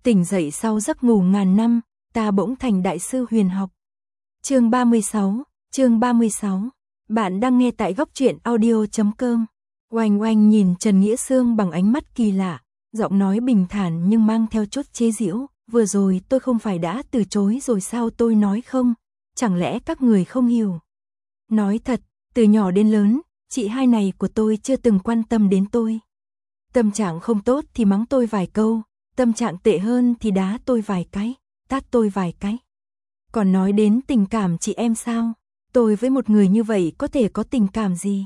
Tỉnh dậy sau giấc ngủ ngàn năm, ta bỗng thành đại sư huyền học. Chương 36. Bạn đang nghe tại góc truyện audio.com. Oanh oanh nhìn Trần Nghĩa Xương bằng ánh mắt kỳ lạ, giọng nói bình thản nhưng mang theo chút chế giễu. Vừa rồi tôi không phải đã từ chối rồi sao, tôi nói không, chẳng lẽ các người không hiểu. Nói thật, từ nhỏ đến lớn, chị hai này của tôi chưa từng quan tâm đến tôi. Tâm trạng không tốt thì mắng tôi vài câu, tâm trạng tệ hơn thì đá tôi vài cái, tát tôi vài cái. Còn nói đến tình cảm chị em sao, tôi với một người như vậy có thể có tình cảm gì?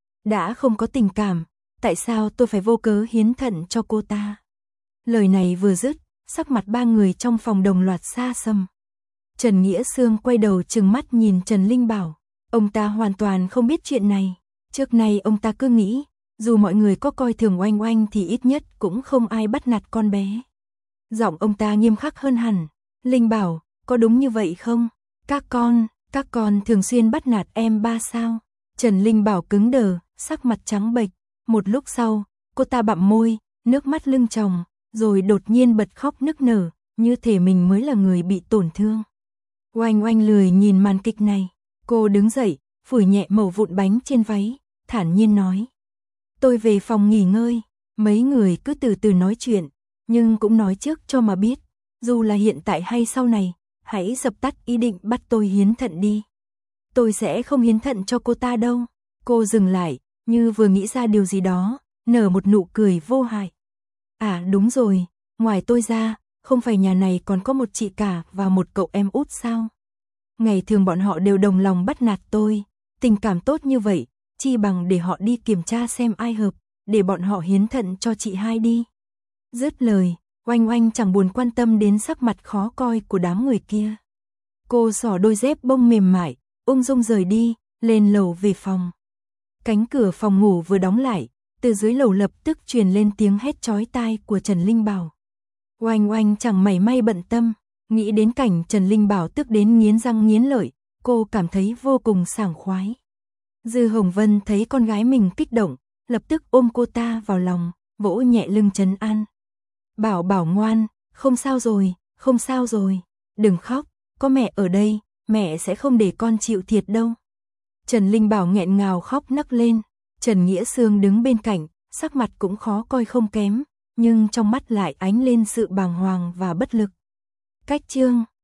Đã không có tình cảm, tại sao tôi phải vô cớ hiến thận cho cô ta? Lời này vừa dứt, sắc mặt ba người trong phòng đồng loạt xa xăm. Trần Nghĩa Xương quay đầu trừng mắt nhìn Trần Linh Bảo. Ông ta hoàn toàn không biết chuyện này. Trước nay ông ta cứ nghĩ, dù mọi người có coi thường Oanh Oanh thì ít nhất cũng không ai bắt nạt con bé. Giọng ông ta nghiêm khắc hơn hẳn. Linh Bảo, có đúng như vậy không? Các con thường xuyên bắt nạt em ba sao? Trần Linh Bảo cứng đờ, sắc mặt trắng bệch. Một lúc sau, cô ta bặm môi, nước mắt lưng tròng, rồi đột nhiên bật khóc nức nở, như thể mình mới là người bị tổn thương. Oanh Oanh lười nhìn màn kịch này. Cô đứng dậy, phủi nhẹ mẩu vụn bánh trên váy, thản nhiên nói. Tôi về phòng nghỉ ngơi. Mấy người cứ từ từ nói chuyện, nhưng cũng nói trước cho mà biết, dù là hiện tại hay sau này, hãy dập tắt ý định bắt tôi hiến thận đi. Tôi sẽ không hiến thận cho cô ta đâu. Cô dừng lại, như vừa nghĩ ra điều gì đó, nở một nụ cười vô hại. À đúng rồi, ngoài tôi ra, không phải nhà này còn có một chị cả và một cậu em út sao? Ngày thường bọn họ đều đồng lòng bắt nạt tôi, tình cảm tốt như vậy, chi bằng để họ đi kiểm tra xem ai hợp, để bọn họ hiến thận cho chị hai đi. Dứt lời, Oanh Oanh chẳng buồn quan tâm đến sắc mặt khó coi của đám người kia. Cô xỏ đôi dép bông mềm mại, ung dung rời đi, lên lầu về phòng. Cánh cửa phòng ngủ vừa đóng lại, từ dưới lầu lập tức truyền lên tiếng hét chói tai của Trần Linh Bảo. Oanh Oanh chẳng mảy may bận tâm, nghĩ đến cảnh Trần Linh Bảo tức đến nghiến răng nghiến lợi, cô cảm thấy vô cùng sảng khoái. Dư Hồng Vân thấy con gái mình kích động, lập tức ôm cô ta vào lòng, vỗ nhẹ lưng trấn an. Bảo Bảo ngoan, không sao rồi, đừng khóc, có mẹ ở đây, mẹ sẽ không để con chịu thiệt đâu. Trần Linh Bảo nghẹn ngào khóc nấc lên, Trần Nghĩa Xương đứng bên cạnh, sắc mặt cũng khó coi không kém, nhưng trong mắt lại ánh lên sự bàng hoàng và bất lực. Cách chương